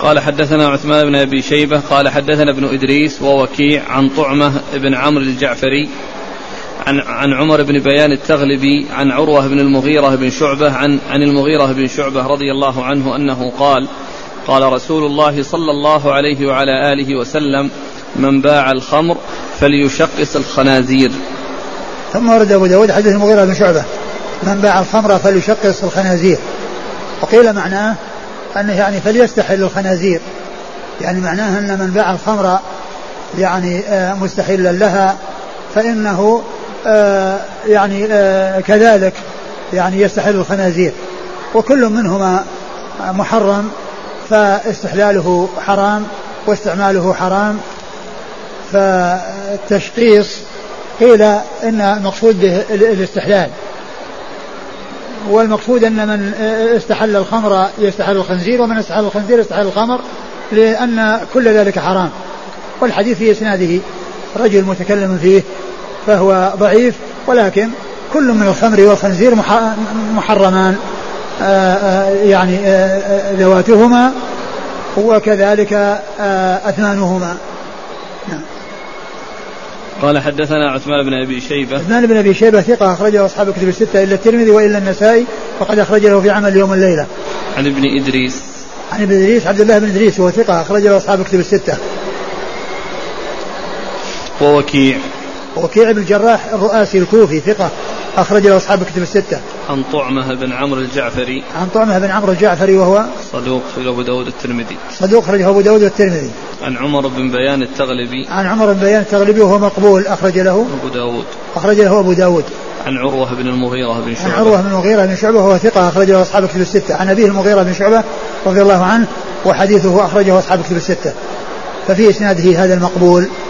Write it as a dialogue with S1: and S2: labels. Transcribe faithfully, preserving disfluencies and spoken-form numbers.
S1: قال حدثنا عثمان بن أبي شيبة قال حدثنا ابن إدريس ووكيع عن طعمة بن عمرو الجعفري عن عن عمر بن بيان التغلبي عن عروة بن المغيرة بن شعبة عن عن المغيرة بن شعبة رضي الله عنه أنه قال قال رسول الله صلى الله عليه وعلى آله وسلم من باع الخمر فليشقص الخنازير.
S2: ثم ورد أبو داود حديث المغيرة بن شعبة من باع الخمر فليشقص الخنازير، وقيل معناه أنه يعني فليستحل الخنازير، يعني معناه أن من باع الخمر يعني مستحلا لها فإنه يعني كذلك يعني يستحل الخنازير، وكل منهما محرم فاستحلاله حرام واستعماله حرام. فالتشقيص قيل إن المقصود به الاستحلال، والمقصود أن من استحل الخمر يستحل الخنزير، ومن استحل الخنزير يستحل الخمر، لأن كل ذلك حرام. والحديث في إسناده رجل متكلم فيه فهو ضعيف، ولكن كل من الخمر والخنزير محرمان يعني ذواتهما وكذلك أثمانهما.
S1: قال حدثنا عثمان بن أبي شيبة.
S2: عثمان بن أبي شيبة ثقة أخرجه أصحاب الكتب الستة إلا الترمذي وإلا النسائي، وقد أخرج له في عمل يوم الليلة.
S1: عن ابن إدريس.
S2: عن ابن إدريس عبد الله بن إدريس وهو ثقة أخرج له أصحاب الكتب الستة.
S1: ووكيع.
S2: وكيع بن الجراح الرؤاسي الكوفي ثقة أخرج له أصحاب الكتب الستة.
S1: عن طعمة بن عمرو الجعفري.
S2: عن طعمة بن عمرو الجعفري وهو
S1: صدوق أخرجه أبو داود الترمذي.
S2: صدوق أخرجه أبو داود والترمذي.
S1: عن عمر بن بيان التغلبي.
S2: عن عمر بن بيان التغلبي وهو مقبول أخرج له
S1: أبو داود.
S2: أخرج له أبو داود.
S1: عن عروة بن المغيرة بن شعبة.
S2: عن عروة بن المغيرة بن شعبة وهو ثقة أخرج له أصحاب الكتب الستة. عن أبيه المغيرة بن شعبة رضي الله عنه وحديثه أخرجه أصحاب الكتب الستة. ففي إسناده هذا المقبول